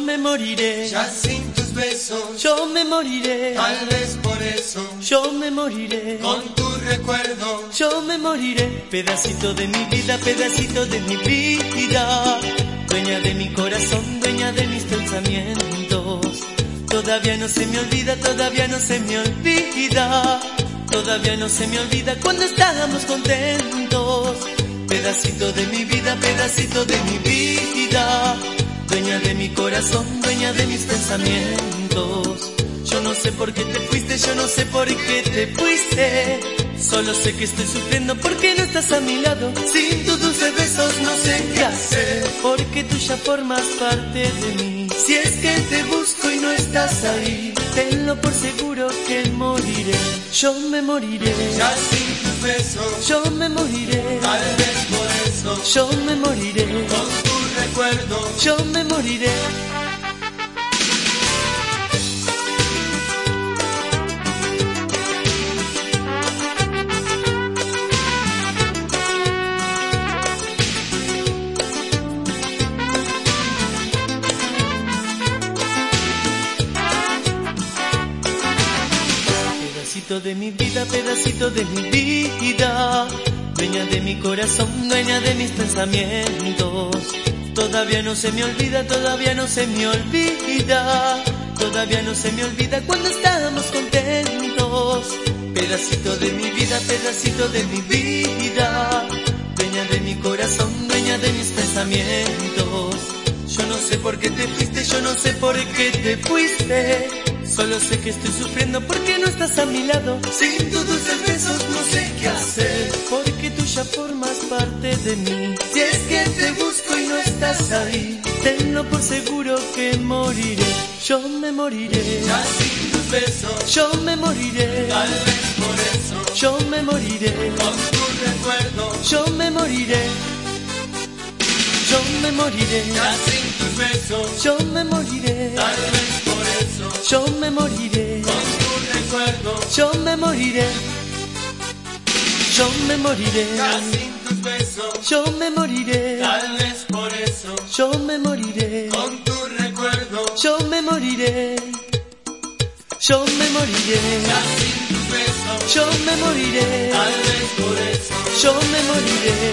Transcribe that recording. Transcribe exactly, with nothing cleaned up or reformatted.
me moriré, ya sin tus besos. yo me moriré, Tal vez por eso, yo me moriré, con tu recuerdo. yo me moriré. Pedacito de mi vida, pedacito de mi vida, dueña de mi corazón, dueña de mis pensamientos. Todavía no se me olvida, todavía no se me olvida, todavía no se me olvida cuando estábamos contentos. Pedacito de mi vida, pedacito de mi vida, dueña de mi corazón, dueña de mis pensamientos. Yo no sé por qué te fuiste, yo no sé por qué te fuiste. Solo sé que estoy sufriendo porque no estás a mi lado. Sin tus dulces besos no sé qué hacer, porque tú ya formas parte de mí. Si es que te busco y no estás ahí, tenlo por seguro que moriré. Yo me moriré, Ya sin tus besos, yo me moriré, tal vez por eso, yo me moriré, con tu recuerdo. yo me moriré. Pedacito de mi vida, pedacito de mi vida, dueña de mi corazón, dueña de mis pensamientos. Todavía no se me olvida, todavía no se me olvida, todavía no se me olvida cuando estábamos contentos. Pedacito de mi vida, pedacito de mi vida, dueña de mi corazón, dueña de mis pensamientos. Yo no sé por qué te fuiste, yo no sé por qué te fuiste. Solo sé que estoy sufriendo porque no estás a mi lado. Sin tus dulces besos no sé qué hacer, Porque tú ya formas parte de mí. si es que te busco y no estás ahí. Tenlo por seguro que moriré. Yo me moriré, Ya sin tus besos, yo me moriré, tal vez por eso, yo me moriré, con tu recuerdo. yo me moriré, yo me moriré, Ya sin tus besos, yo me moriré, tal vez por eso, yo me moriré, con tu recuerdo. yo me moriré, yo me moriré, Ya sin tus besos, yo me moriré, tal vez por eso, yo me moriré, con tu recuerdo. yo me moriré, yo me moriré, Ya sin tus besos, yo me moriré, tal vez por eso, yo me moriré,